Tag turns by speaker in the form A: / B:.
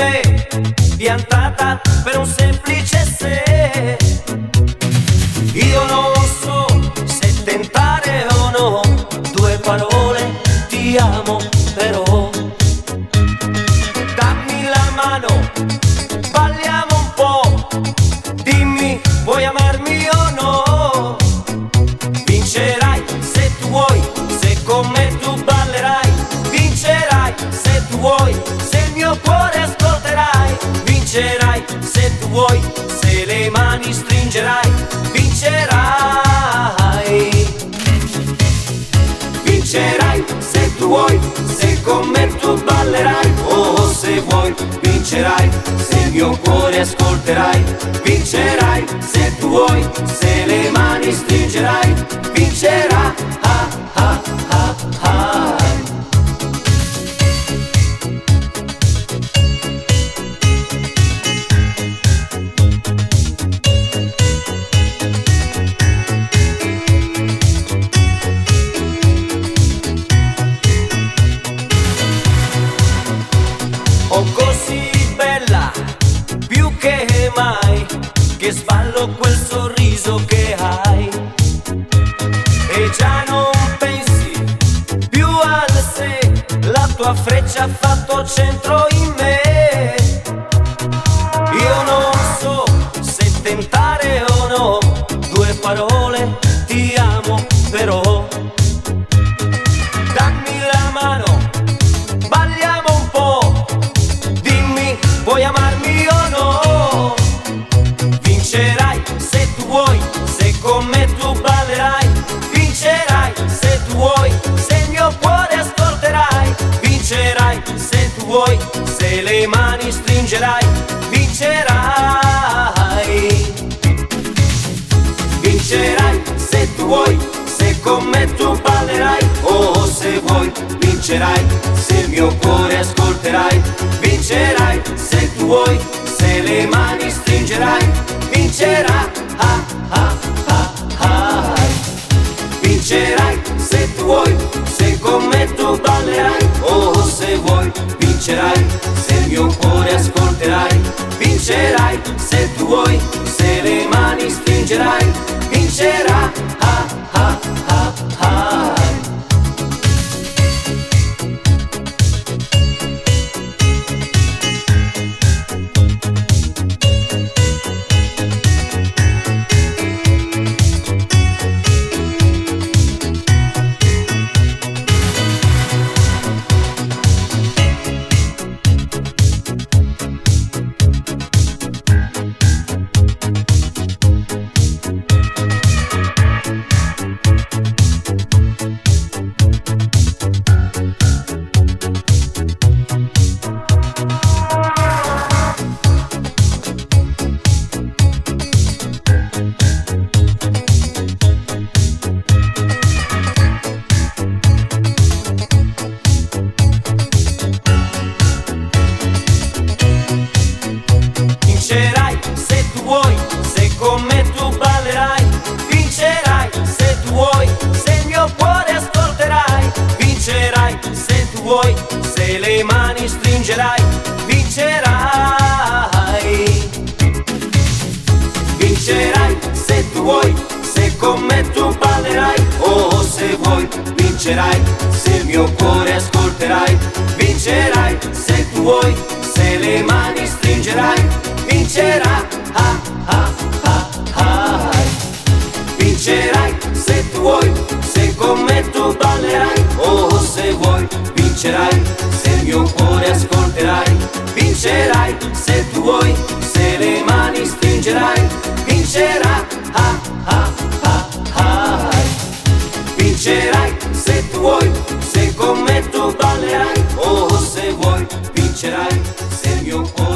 A: me, piantata per un semplice se. Io non so se tentare o no, due parole, ti amo però. Dammi la mano, balliamo un po', dimmi, vuoi amarmi o no? Vincerai se tu vuoi, se con me tu ballerai. Vincerai se tu vuoi, se il mio cuore ascolterai. Vincerai se tu vuoi, se le mani stringerai. Vincerai. Vincerai se tu vuoi, se con me tu ballerai. Oh, se vuoi, vincerai se il mio cuore ascolterai. Vincerai se tu vuoi, se le mani stringerai. Vincerai. Oh, così bella, più che mai, che sballo quel sorriso che hai. E già non pensi più al sé, la tua freccia ha fatto centro in me. Io non so se tentare o no, due parole, ti amo però. Dammi la mano, balliamo un po', dimmi, vuoi amarmi o no? Vincerai se tu vuoi, se con me tu ballerai. Vincerai se tu vuoi, se il mio cuore ascolterai. Vincerai se tu vuoi, se le mani stringerai. Vincerai. Vincerai se tu vuoi, se con me tu ballerai. Oh, se vuoi, vincerai se il mio cuore ascolterai. Vincerai se tu vuoi, se le mani stringerai. Vincerai. Vincerai se tu vuoi, se con me tu ballerai. Oh, se vuoi, vincerai se il mio cuore ascolterai. Vincerai se tu vuoi, se le mani stringerai. Vincerai. Vincerai se tu vuoi, se con me tu ballerai. Vincerai se tu vuoi, se il mio cuore ascolterai. Vincerai se tu vuoi, se le mani stringerai. Vincerai. Vincerai se tu vuoi, se con me tu ballerai. Oh, se vuoi, vincerai se il mio cuore ascolterai. Vincerai se tu vuoi, se le mani stringerai. Vincerai. Vincerai se tu vuoi, se con me tu ballerai. Oh, se vuoi, vincerai se il mio cuore ascolterai. Vincerai se tu vuoi, se le mani stringerai. Vincerai. Vincerai se tu vuoi, se con me tu ballerai. Oh, se vuoi, vincerai se il mio cuore